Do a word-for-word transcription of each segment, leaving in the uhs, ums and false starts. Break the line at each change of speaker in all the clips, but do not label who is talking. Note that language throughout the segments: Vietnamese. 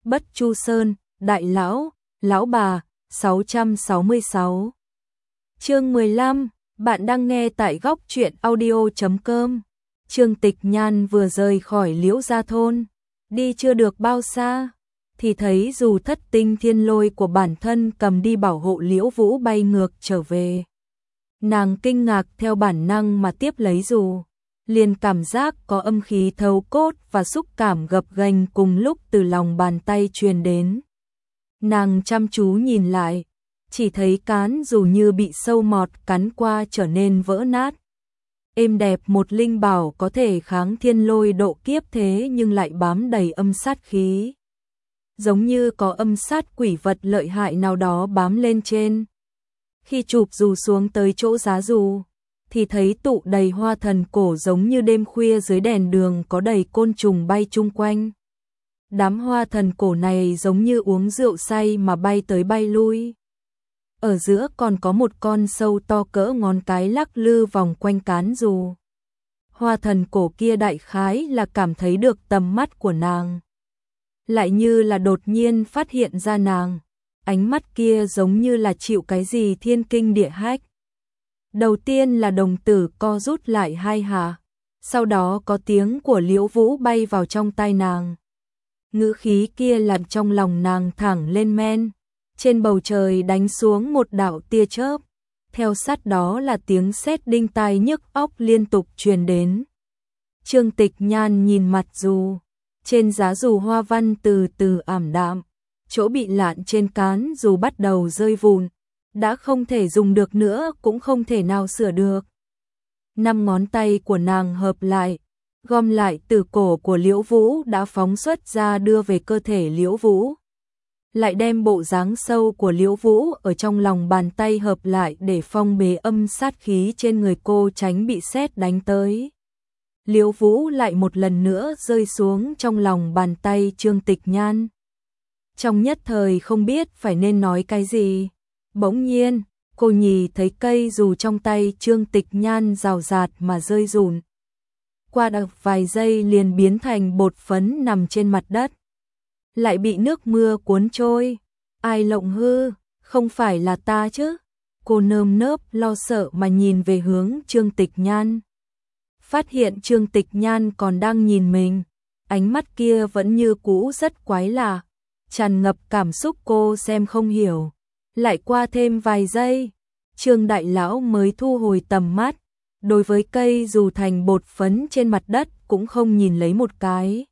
Bất Chu Sơn, Đại Lão, Lão Bà, sáu trăm sáu mươi sáu. Chương mười lăm, bạn đang nghe tại góc truyện audio chấm com. Trương Tịch Nhan vừa rời khỏi Liễu Gia thôn, đi chưa được bao xa, thì thấy dù thất tinh thiên lôi của bản thân cầm đi bảo hộ Liễu Vũ bay ngược trở về. Nàng kinh ngạc theo bản năng mà tiếp lấy dù, liền cảm giác có âm khí thấu cốt và xúc cảm gập ghềnh cùng lúc từ lòng bàn tay truyền đến. Nàng chăm chú nhìn lại, chỉ thấy cán dù như bị sâu mọt cắn qua trở nên vỡ nát. Êm đẹp một linh bảo có thể kháng thiên lôi độ kiếp thế nhưng lại bám đầy âm sát khí. Giống như có âm sát quỷ vật lợi hại nào đó bám lên trên. Khi chụp dù xuống tới chỗ giá dù, thì thấy tụ đầy hoa thần cổ giống như đêm khuya dưới đèn đường có đầy côn trùng bay chung quanh. Đám hoa thần cổ này giống như uống rượu say mà bay tới bay lui. Ở giữa còn có một con sâu to cỡ ngón cái lắc lư vòng quanh cán dù. Hoa thần cổ kia đại khái là cảm thấy được tầm mắt của nàng. Lại như là đột nhiên phát hiện ra nàng. Ánh mắt kia giống như là chịu cái gì thiên kinh địa hách. Đầu tiên là đồng tử co rút lại hai hạ. Sau đó có tiếng của Liễu Vũ bay vào trong tai nàng. Ngữ khí kia làm trong lòng nàng thẳng lên men. Trên bầu trời đánh xuống một đạo tia chớp. Theo sát đó là tiếng sét đinh tai nhức óc liên tục truyền đến. Trương Tịch Nhan nhìn mặt dù. Trên giá dù hoa văn từ từ ảm đạm. Chỗ bị lạn trên cán dù bắt đầu rơi vụn. Đã không thể dùng được nữa cũng không thể nào sửa được. Năm ngón tay của nàng hợp lại. Gom lại từ cổ của Liễu Vũ đã phóng xuất ra đưa về cơ thể Liễu Vũ. Lại đem bộ dáng sâu của Liễu Vũ ở trong lòng bàn tay hợp lại để phong bế âm sát khí trên người cô tránh bị sét đánh tới. Liễu Vũ lại một lần nữa rơi xuống trong lòng bàn tay Trương Tịch Nhan. Trong nhất thời không biết phải nên nói cái gì. Bỗng nhiên, cô nhì thấy cây dù trong tay Trương Tịch Nhan rào rạt mà rơi rụng. Qua được vài giây liền biến thành bột phấn nằm trên mặt đất. Lại bị nước mưa cuốn trôi. Ai lộng hư, không phải là ta chứ? Cô nơm nớp lo sợ mà nhìn về hướng Trương Tịch Nhan. Phát hiện Trương Tịch Nhan còn đang nhìn mình. Ánh mắt kia vẫn như cũ rất quái lạ. Tràn ngập cảm xúc cô xem không hiểu. Lại qua thêm vài giây, Trương Đại Lão mới thu hồi tầm mắt. Đối với cây dù thành bột phấn trên mặt đất cũng không nhìn lấy một cái.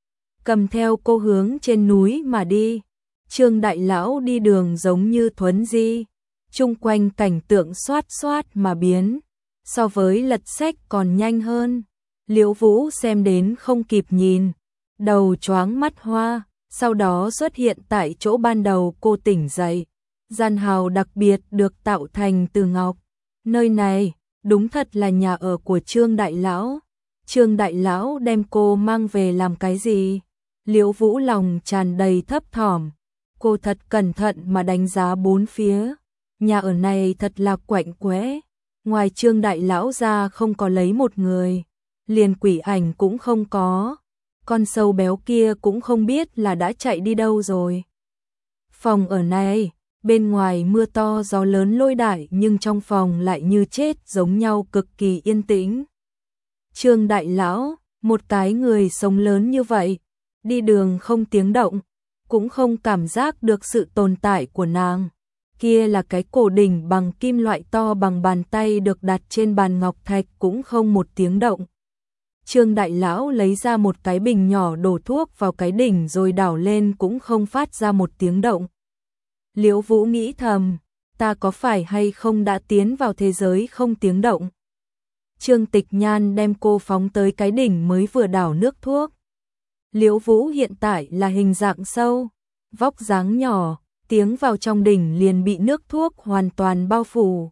Cầm theo cô hướng trên núi mà đi. Trương Đại Lão đi đường giống như thuấn di. Chung quanh cảnh tượng xoát xoát mà biến. So với lật sách còn nhanh hơn. Liễu Vũ xem đến không kịp nhìn. Đầu choáng mắt hoa. Sau đó xuất hiện tại chỗ ban đầu cô tỉnh dậy. Gian hào đặc biệt được tạo thành từ ngọc. Nơi này đúng thật là nhà ở của Trương Đại Lão. Trương Đại Lão đem cô mang về làm cái gì? Liễu Vũ lòng tràn đầy thấp thỏm. Cô thật cẩn thận mà đánh giá bốn phía. Nhà ở này thật là quạnh quẽ. Ngoài Trương Đại Lão ra không có lấy một người. Liền quỷ ảnh cũng không có. Con sâu béo kia cũng không biết là đã chạy đi đâu rồi. Phòng ở này, bên ngoài mưa to gió lớn lôi đại nhưng trong phòng lại như chết giống nhau cực kỳ yên tĩnh. Trương Đại Lão, một cái người sống lớn như vậy, đi đường không tiếng động, cũng không cảm giác được sự tồn tại của nàng. Kia là cái cổ đỉnh bằng kim loại to bằng bàn tay được đặt trên bàn ngọc thạch cũng không một tiếng động. Trương Đại Lão lấy ra một cái bình nhỏ đổ thuốc vào cái đỉnh rồi đảo lên cũng không phát ra một tiếng động. Liễu Vũ nghĩ thầm, ta có phải hay không đã tiến vào thế giới không tiếng động? Trương Tịch Nhan đem cô phóng tới cái đỉnh mới vừa đảo nước thuốc. Liễu Vũ hiện tại là hình dạng sâu, vóc dáng nhỏ, tiếng vào trong đỉnh liền bị nước thuốc hoàn toàn bao phủ.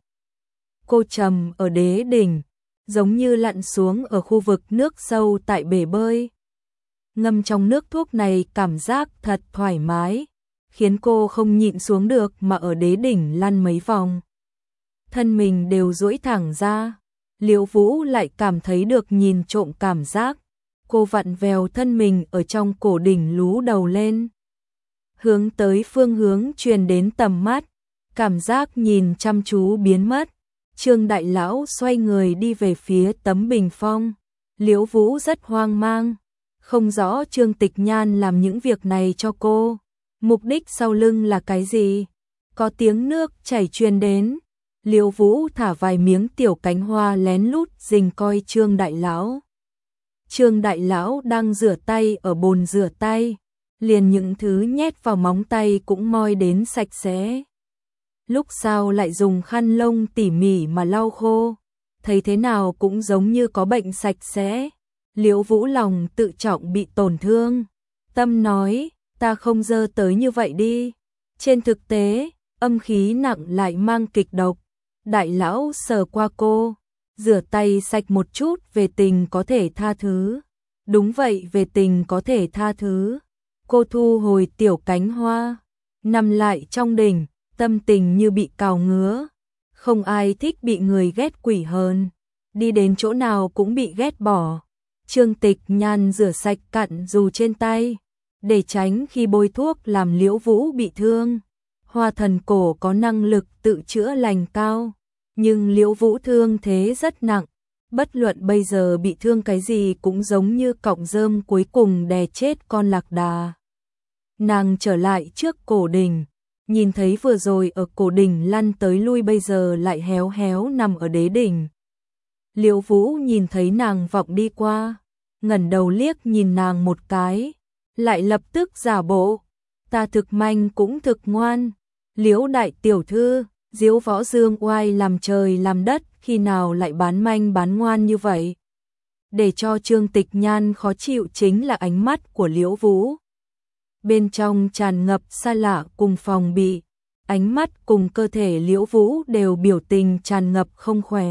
Cô trầm ở đế đỉnh, giống như lặn xuống ở khu vực nước sâu tại bể bơi. Ngâm trong nước thuốc này cảm giác thật thoải mái, khiến cô không nhịn xuống được mà ở đế đỉnh lăn mấy vòng. Thân mình đều duỗi thẳng ra, Liễu Vũ lại cảm thấy được nhìn trộm cảm giác. Cô vặn vèo thân mình ở trong cổ đỉnh lú đầu lên. hướng tới phương hướng truyền đến tầm mắt, cảm giác nhìn chăm chú biến mất. Trương đại lão xoay người đi về phía tấm bình phong. Liễu Vũ rất hoang mang, không rõ Trương Tịch Nhan làm những việc này cho cô, mục đích sau lưng là cái gì? Có tiếng nước chảy truyền đến, Liễu Vũ thả vài miếng tiểu cánh hoa lén lút rình coi Trương đại lão. Trương đại lão đang rửa tay ở bồn rửa tay, liền những thứ nhét vào móng tay cũng moi đến sạch sẽ. Lúc sau lại dùng khăn lông tỉ mỉ mà lau khô, thấy thế nào cũng giống như có bệnh sạch sẽ. Liễu Vũ lòng tự trọng bị tổn thương, tâm nói, ta không dơ tới như vậy đi. Trên thực tế, âm khí nặng lại mang kịch độc. Đại lão sờ qua cô, rửa tay sạch một chút, về tình có thể tha thứ. Đúng vậy, về tình có thể tha thứ. Cô thu hồi tiểu cánh hoa, nằm lại trong đỉnh, tâm tình như bị cào ngứa. Không ai thích bị người ghét quỷ hơn, đi đến chỗ nào cũng bị ghét bỏ. Trương Tịch Nhan rửa sạch cặn dù trên tay, để tránh khi bôi thuốc làm Liễu Vũ bị thương. Hoa thần cổ có năng lực tự chữa lành cao, nhưng Liễu Vũ thương thế rất nặng, bất luận bây giờ bị thương cái gì cũng giống như cọng rơm cuối cùng đè chết con lạc đà. Nàng trở lại trước cổ đỉnh, nhìn thấy vừa rồi ở cổ đỉnh lăn tới lui bây giờ lại héo héo nằm ở đế đỉnh. Liễu Vũ nhìn thấy nàng vọng đi qua, ngẩng đầu liếc nhìn nàng một cái, lại lập tức giả bộ, ta thực manh cũng thực ngoan. Liễu đại tiểu thư, diếu võ dương oai làm trời làm đất, khi nào lại bán manh bán ngoan như vậy? Để cho Trương Tịch Nhan khó chịu chính là ánh mắt của Liễu Vũ. Bên trong tràn ngập xa lạ cùng phòng bị, ánh mắt cùng cơ thể Liễu Vũ đều biểu tình tràn ngập không khỏe.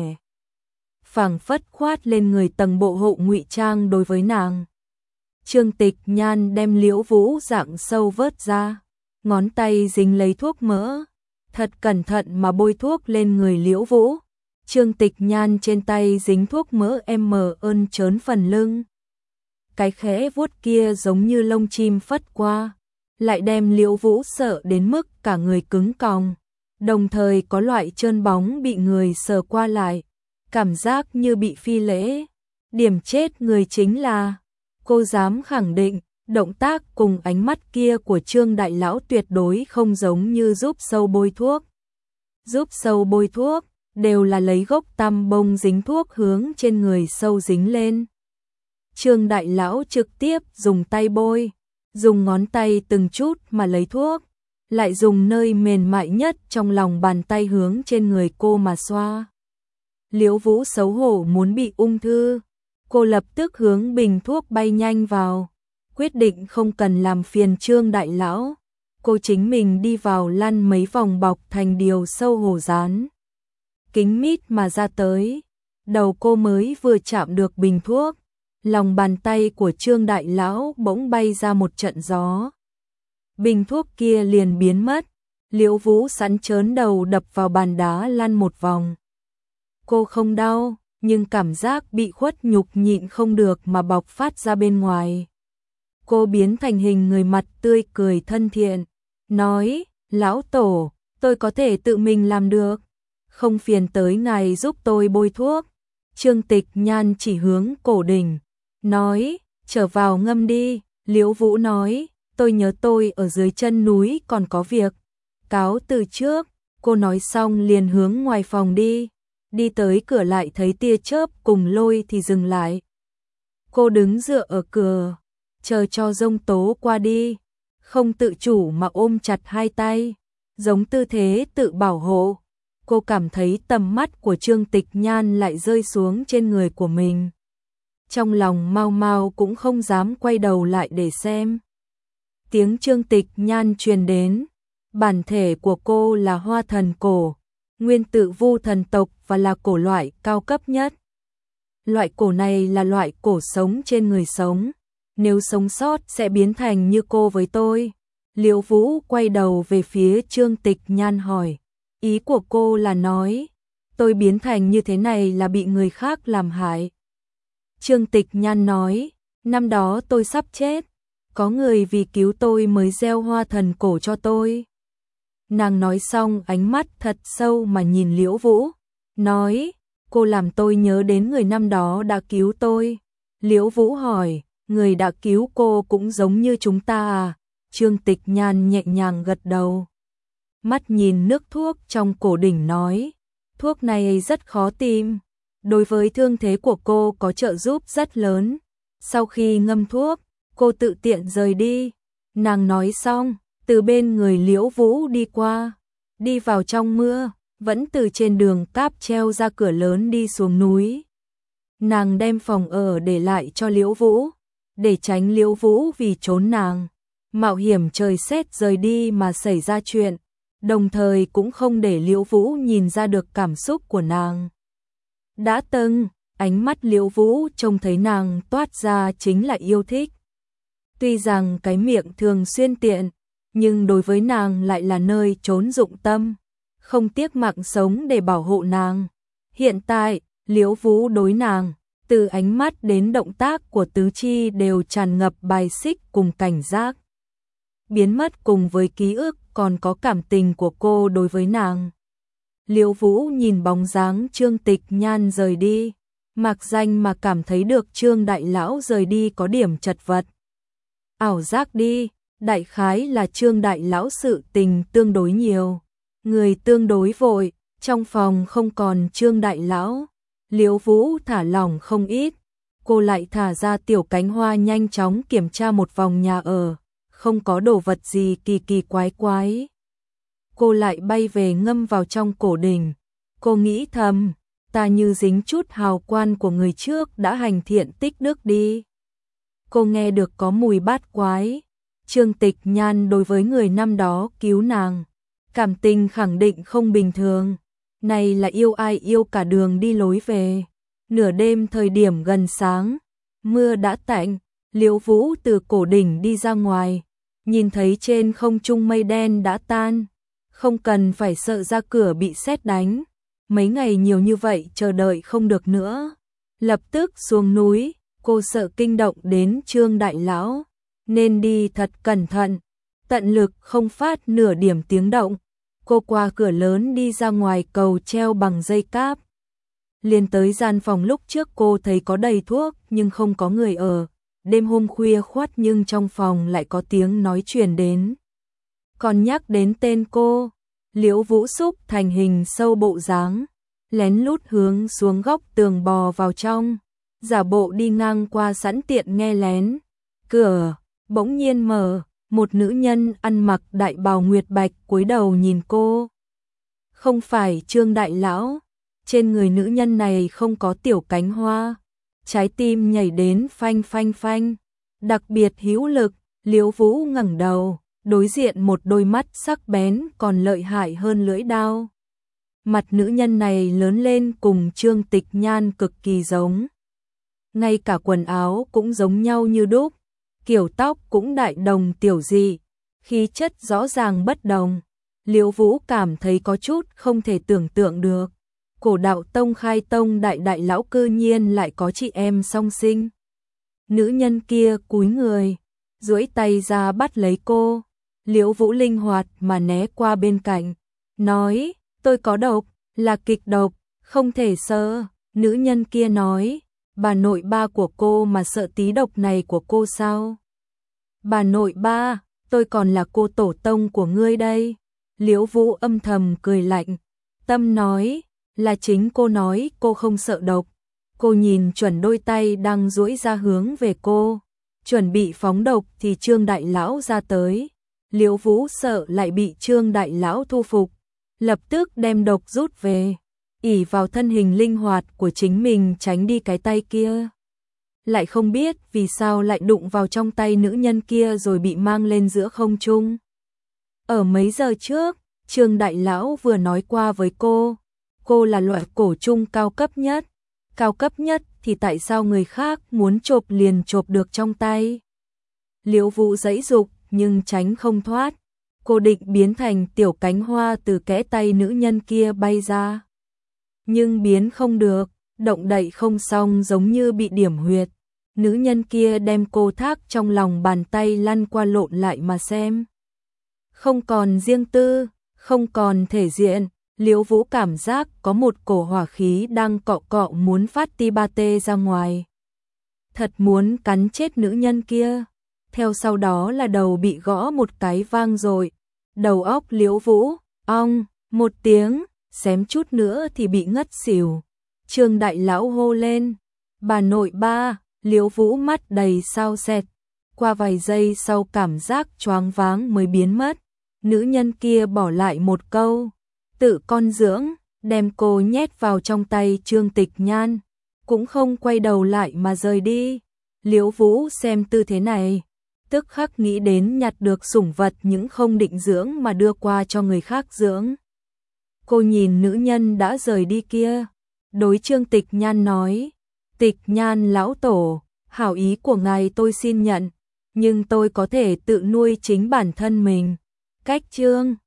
Phảng phất khoát lên người tầng bộ hộ ngụy trang đối với nàng. Trương Tịch Nhan đem Liễu Vũ dạng sâu vớt ra, ngón tay dính lấy thuốc mỡ, thật cẩn thận mà bôi thuốc lên người Liễu Vũ. Trương Tịch Nhan trên tay dính thuốc mỡ em mờ ơn trớn phần lưng. Cái khẽ vuốt kia giống như lông chim phất qua, lại đem Liễu Vũ sợ đến mức cả người cứng còng, đồng thời có loại trơn bóng bị người sờ qua lại, cảm giác như bị phi lễ. Điểm chết người chính là, cô dám khẳng định, động tác cùng ánh mắt kia của Trương đại lão tuyệt đối không giống như giúp sâu bôi thuốc. Giúp sâu bôi thuốc, đều là lấy gốc tăm bông dính thuốc hướng trên người sâu dính lên. Trương đại lão trực tiếp dùng tay bôi, dùng ngón tay từng chút mà lấy thuốc, lại dùng nơi mềm mại nhất trong lòng bàn tay hướng trên người cô mà xoa. Liễu Vũ xấu hổ muốn bị ung thư, cô lập tức hướng bình thuốc bay nhanh vào, quyết định không cần làm phiền Trương đại lão. Cô chính mình đi vào lăn mấy vòng bọc thành điều sâu hổ rán. Kính mít mà ra tới, đầu cô mới vừa chạm được bình thuốc, lòng bàn tay của Trương đại lão bỗng bay ra một trận gió. Bình thuốc kia liền biến mất, Liễu Vũ sẵn trớn đầu đập vào bàn đá lăn một vòng. Cô không đau, nhưng cảm giác bị khuất nhục nhịn không được mà bộc phát ra bên ngoài. Cô biến thành hình người mặt tươi cười thân thiện, nói, lão tổ, tôi có thể tự mình làm được, không phiền tới ngài giúp tôi bôi thuốc. Trương Tịch Nhan chỉ hướng cổ đỉnh, nói, trở vào ngâm đi. Liễu Vũ nói, tôi nhớ tôi ở dưới chân núi còn có việc, cáo từ trước. Cô nói xong liền hướng ngoài phòng đi, đi tới cửa lại thấy tia chớp cùng lôi thì dừng lại. Cô đứng dựa ở cửa, chờ cho giông tố qua đi, không tự chủ mà ôm chặt hai tay, giống tư thế tự bảo hộ. Cô cảm thấy tầm mắt của Trương Tịch Nhan lại rơi xuống trên người của mình. Trong lòng mau mau cũng không dám quay đầu lại để xem. Tiếng Trương Tịch Nhan truyền đến, bản thể của cô là hoa thần cổ, nguyên tự vu thần tộc và là cổ loại cao cấp nhất. Loại cổ này là loại cổ sống trên người sống, nếu sống sót sẽ biến thành như cô với tôi. Liễu Vũ quay đầu về phía Trương Tịch Nhan hỏi, ý của cô là nói, tôi biến thành như thế này là bị người khác làm hại. Trương Tịch Nhan nói, năm đó tôi sắp chết, có người vì cứu tôi mới gieo hoa thần cổ cho tôi. Nàng nói xong ánh mắt thật sâu mà nhìn Liễu Vũ, nói, cô làm tôi nhớ đến người năm đó đã cứu tôi. Liễu Vũ hỏi, người đã cứu cô cũng giống như chúng ta à? Trương Tịch Nhan nhẹ nhàng gật đầu. Mắt nhìn nước thuốc trong cổ đỉnh nói, thuốc này rất khó tìm, đối với thương thế của cô có trợ giúp rất lớn. Sau khi ngâm thuốc, cô tự tiện rời đi. Nàng nói xong, từ bên người Liễu Vũ đi qua, đi vào trong mưa, vẫn từ trên đường cáp treo ra cửa lớn đi xuống núi. Nàng đem phòng ở để lại cho Liễu Vũ, để tránh Liễu Vũ vì trốn nàng, mạo hiểm trời sét rời đi mà xảy ra chuyện, đồng thời cũng không để Liễu Vũ nhìn ra được cảm xúc của nàng. Đã từng, ánh mắt Liễu Vũ trông thấy nàng toát ra chính là yêu thích. Tuy rằng cái miệng thường xuyên tiện, nhưng đối với nàng lại là nơi trốn dụng tâm, không tiếc mạng sống để bảo hộ nàng. Hiện tại, Liễu Vũ đối nàng, từ ánh mắt đến động tác của tứ chi đều tràn ngập bài xích cùng cảnh giác. Biến mất cùng với ký ức còn có cảm tình của cô đối với nàng. Liễu Vũ nhìn bóng dáng Trương Tịch Nhan rời đi, mạc danh mà cảm thấy được Trương đại lão rời đi có điểm chật vật. Ảo giác đi, đại khái là Trương đại lão sự tình tương đối nhiều, người tương đối vội, trong phòng không còn Trương đại lão. Liễu Vũ thả lỏng không ít, cô lại thả ra Tiểu Cánh Hoa nhanh chóng kiểm tra một vòng nhà ở, không có đồ vật gì kỳ kỳ quái quái. Cô lại bay về ngâm vào trong cổ đỉnh, cô nghĩ thầm, ta như dính chút hào quang của người trước đã hành thiện tích đức đi. Cô nghe được có mùi bát quái, Trương Tịch Nhan đối với người năm đó cứu nàng, cảm tình khẳng định không bình thường. Này là yêu ai yêu cả đường đi lối về. Nửa đêm thời điểm gần sáng, mưa đã tạnh, Liễu Vũ từ cổ đỉnh đi ra ngoài, nhìn thấy trên không trung mây đen đã tan, không cần phải sợ ra cửa bị sét đánh. Mấy ngày nhiều như vậy chờ đợi không được nữa, lập tức xuống núi. Cô sợ kinh động đến Trương đại lão, nên đi thật cẩn thận, tận lực không phát nửa điểm tiếng động. Cô qua cửa lớn đi ra ngoài cầu treo bằng dây cáp, liền tới gian phòng lúc trước cô thấy có đầy thuốc nhưng không có người ở. Đêm hôm khuya khoắt nhưng trong phòng lại có tiếng nói truyền đến, còn nhắc đến tên cô. Liễu Vũ xúc thành hình sâu bộ dáng, lén lút hướng xuống góc tường bò vào trong, giả bộ đi ngang qua sẵn tiện nghe lén. Cửa bỗng nhiên mở, một nữ nhân ăn mặc đại bào nguyệt bạch cúi đầu nhìn cô. Không phải Trương đại lão, trên người nữ nhân này không có Tiểu Cánh Hoa, trái tim nhảy đến phanh phanh phanh, đặc biệt hữu lực. Liễu Vũ ngẩng đầu, đối diện một đôi mắt sắc bén còn lợi hại hơn lưỡi dao. Mặt nữ nhân này lớn lên cùng Trương Tịch Nhan cực kỳ giống, ngay cả quần áo cũng giống nhau như đúc, kiểu tóc cũng đại đồng tiểu dị, khí chất rõ ràng bất đồng. Liễu Vũ cảm thấy có chút không thể tưởng tượng được, Cổ Đạo Tông khai tông đại đại lão cư nhiên lại có chị em song sinh. Nữ nhân kia cúi người, duỗi tay ra bắt lấy cô. Liễu Vũ linh hoạt mà né qua bên cạnh, nói, tôi có độc, là kịch độc, không thể sợ. Nữ nhân kia nói, bà nội ba của cô mà sợ tí độc này của cô sao? Bà nội ba, tôi còn là cô tổ tông của ngươi đây. Liễu Vũ âm thầm cười lạnh, tâm nói, là chính cô nói cô không sợ độc. Cô nhìn chuẩn đôi tay đang duỗi ra hướng về cô, chuẩn bị phóng độc thì Trương đại lão ra tới. Liễu Vũ sợ lại bị Trương đại lão thu phục, lập tức đem độc rút về, ỷ vào thân hình linh hoạt của chính mình tránh đi cái tay kia. Lại không biết vì sao lại đụng vào trong tay nữ nhân kia rồi bị mang lên giữa không trung. Ở mấy giờ trước, Trương đại lão vừa nói qua với cô, cô là loại cổ trùng cao cấp nhất. Cao cấp nhất thì tại sao người khác muốn chộp liền chộp được trong tay? Liễu Vũ giãy giụt nhưng tránh không thoát. Cô định biến thành Tiểu Cánh Hoa từ kẽ tay nữ nhân kia bay ra, nhưng biến không được, động đậy không xong giống như bị điểm huyệt. Nữ nhân kia đem cô thác trong lòng bàn tay lăn qua lộn lại mà xem. Không còn riêng tư, không còn thể diện, Liễu Vũ cảm giác có một cổ hỏa khí đang cọ cọ muốn phát ti ba tê ra ngoài. Thật muốn cắn chết nữ nhân kia. Theo sau đó là đầu bị gõ một cái vang rồi. Đầu óc Liễu Vũ, ong, một tiếng, xém chút nữa thì bị ngất xỉu. Trương đại lão hô lên, bà nội ba. Liễu Vũ mắt đầy sao sẹt, qua vài giây sau cảm giác choáng váng mới biến mất. Nữ nhân kia bỏ lại một câu, tự con dưỡng, đem cô nhét vào trong tay Trương Tịch Nhan, cũng không quay đầu lại mà rời đi. Liễu Vũ xem tư thế này, tức khắc nghĩ đến nhặt được sủng vật những không định dưỡng mà đưa qua cho người khác dưỡng. Cô nhìn nữ nhân đã rời đi kia, đối Trương Tịch Nhan nói, Tịch Nhan lão tổ, hảo ý của ngài tôi xin nhận, nhưng tôi có thể tự nuôi chính bản thân mình. Cách Trương